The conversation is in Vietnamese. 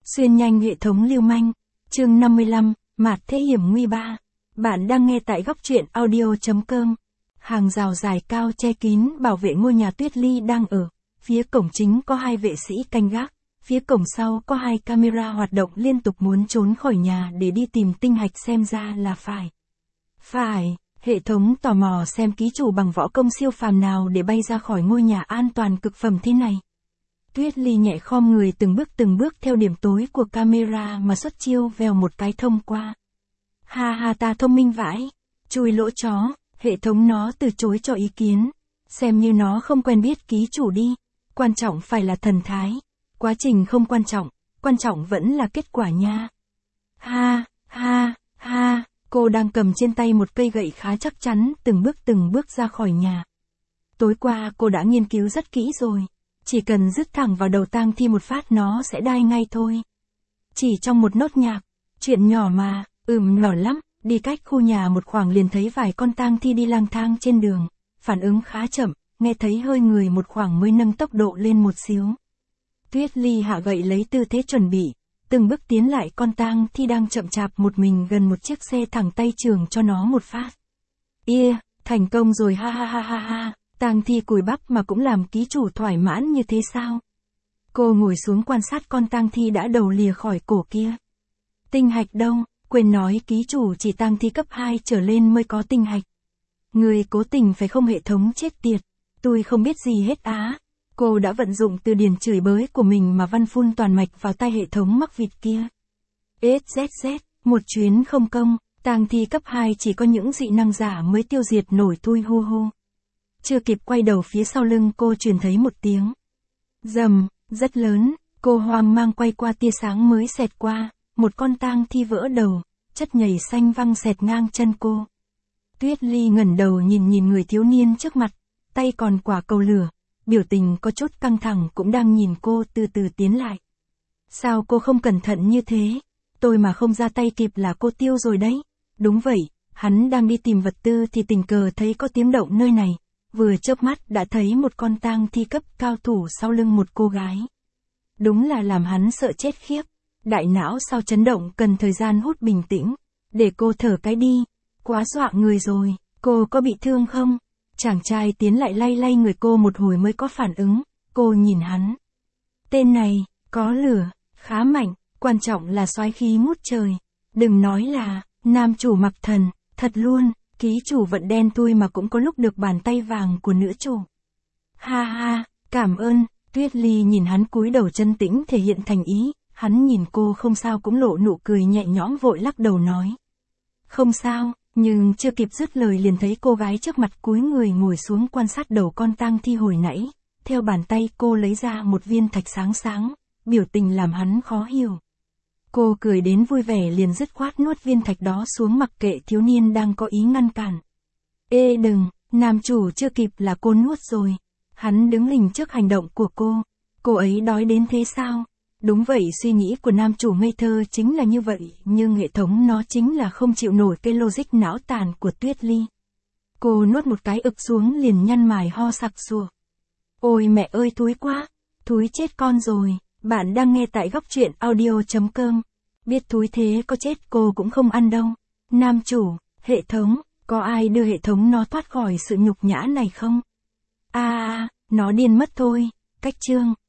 Xuyên nhanh hệ thống lưu manh. Chương 55, Mạt thế hiểm nguy 3. Bạn đang nghe tại góc truyện audio.com. Hàng rào dài cao che kín bảo vệ ngôi nhà Tuyết Ly đang ở. Phía cổng chính có 2 vệ sĩ canh gác. Phía cổng sau có 2 camera hoạt động liên tục muốn trốn khỏi nhà để đi tìm tinh hạch xem ra là phải. Hệ thống tò mò xem ký chủ bằng võ công siêu phàm nào để bay ra khỏi ngôi nhà an toàn cực phẩm thế này. Tuyết Ly nhẹ khom người từng bước theo điểm tối của camera mà xuất chiêu vèo một cái thông qua. Ha ta thông minh vãi. Chui lỗ chó, hệ thống nó từ chối cho ý kiến. Xem như nó không quen biết ký chủ đi. Quan trọng phải là thần thái. Quá trình không quan trọng vẫn là kết quả nha. Ha, cô đang cầm trên tay một cây gậy khá chắc chắn từng bước ra khỏi nhà. Tối qua cô đã nghiên cứu rất kỹ rồi. Chỉ cần dứt thẳng vào đầu tang thi một phát nó sẽ đai ngay thôi. Chỉ trong một nốt nhạc, chuyện nhỏ mà, nhỏ lắm, đi cách khu nhà một khoảng liền thấy vài con tang thi đi lang thang trên đường, phản ứng khá chậm, nghe thấy hơi người một khoảng mới nâng tốc độ lên một xíu. Tuyết Ly hạ gậy lấy tư thế chuẩn bị, từng bước tiến lại con tang thi đang chậm chạp một mình gần một chiếc xe thẳng tay trường cho nó một phát. Thành công rồi ha. Tang thi cùi bắp mà cũng làm ký chủ thoải mãn như thế sao? Cô ngồi xuống quan sát con tang thi đã đầu lìa khỏi cổ kia. Tinh hạch đâu? Quên nói ký chủ chỉ tang thi cấp 2 trở lên mới có tinh hạch. Người cố tình phải không, hệ thống chết tiệt. Tôi không biết gì hết á. Cô đã vận dụng từ điển chửi bới của mình mà văn phun toàn mạch vào tai hệ thống mắc vịt kia. XZZ, một chuyến không công, tang thi cấp 2 chỉ có những dị năng giả mới tiêu diệt nổi tui hu. Chưa kịp quay đầu phía sau lưng cô truyền thấy một tiếng rầm, rất lớn, cô hoang mang quay qua tia sáng mới xẹt qua, một con tang thi vỡ đầu, chất nhầy xanh văng xẹt ngang chân cô. Tuyết Ly ngẩng đầu nhìn người thiếu niên trước mặt, tay còn quả cầu lửa, biểu tình có chút căng thẳng cũng đang nhìn cô từ từ tiến lại. Sao cô không cẩn thận như thế? Tôi mà không ra tay kịp là cô tiêu rồi đấy. Đúng vậy, hắn đang đi tìm vật tư thì tình cờ thấy có tiếng động nơi này. Vừa chớp mắt đã thấy một con tang thi cấp cao thủ sau lưng một cô gái. Đúng là làm hắn sợ chết khiếp. Đại não sau chấn động cần thời gian hút bình tĩnh. Để cô thở cái đi. Quá dọa người rồi, cô có bị thương không? Chàng trai tiến lại lay người cô một hồi mới có phản ứng. Cô nhìn hắn. Tên này, có lửa, khá mạnh, quan trọng là soái khí ngút trời. Đừng nói là, nam chủ mặc thần, thật luôn. Ký chủ vận đen tui mà cũng có lúc được bàn tay vàng của nữ chủ. Ha, cảm ơn. Tuyết Ly nhìn hắn cúi đầu chân tĩnh thể hiện thành ý, hắn nhìn cô không sao cũng lộ nụ cười nhẹ nhõm vội lắc đầu nói. Không sao, nhưng chưa kịp dứt lời liền thấy cô gái trước mặt cúi người ngồi xuống quan sát đầu con tang thi hồi nãy, theo bàn tay cô lấy ra một viên thạch sáng, biểu tình làm hắn khó hiểu. Cô cười đến vui vẻ liền dứt khoát nuốt viên thạch đó xuống mặc kệ thiếu niên đang có ý ngăn cản. Đừng, nam chủ chưa kịp là cô nuốt rồi. Hắn đứng hình trước hành động của cô ấy đói đến thế sao? Đúng vậy, suy nghĩ của nam chủ ngây thơ chính là như vậy, nhưng hệ thống nó chính là không chịu nổi cái logic não tàn của Tuyết Ly. Cô nuốt một cái ực xuống liền nhăn mày ho sặc sụa. Ôi mẹ ơi thúi quá, thúi chết con rồi. Bạn đang nghe tại góc truyện audio.com. Biết thúi thế có chết cô cũng không ăn đâu. Nam chủ, hệ thống, có ai đưa hệ thống nó thoát khỏi sự nhục nhã này không? Nó điên mất thôi. Cách chương.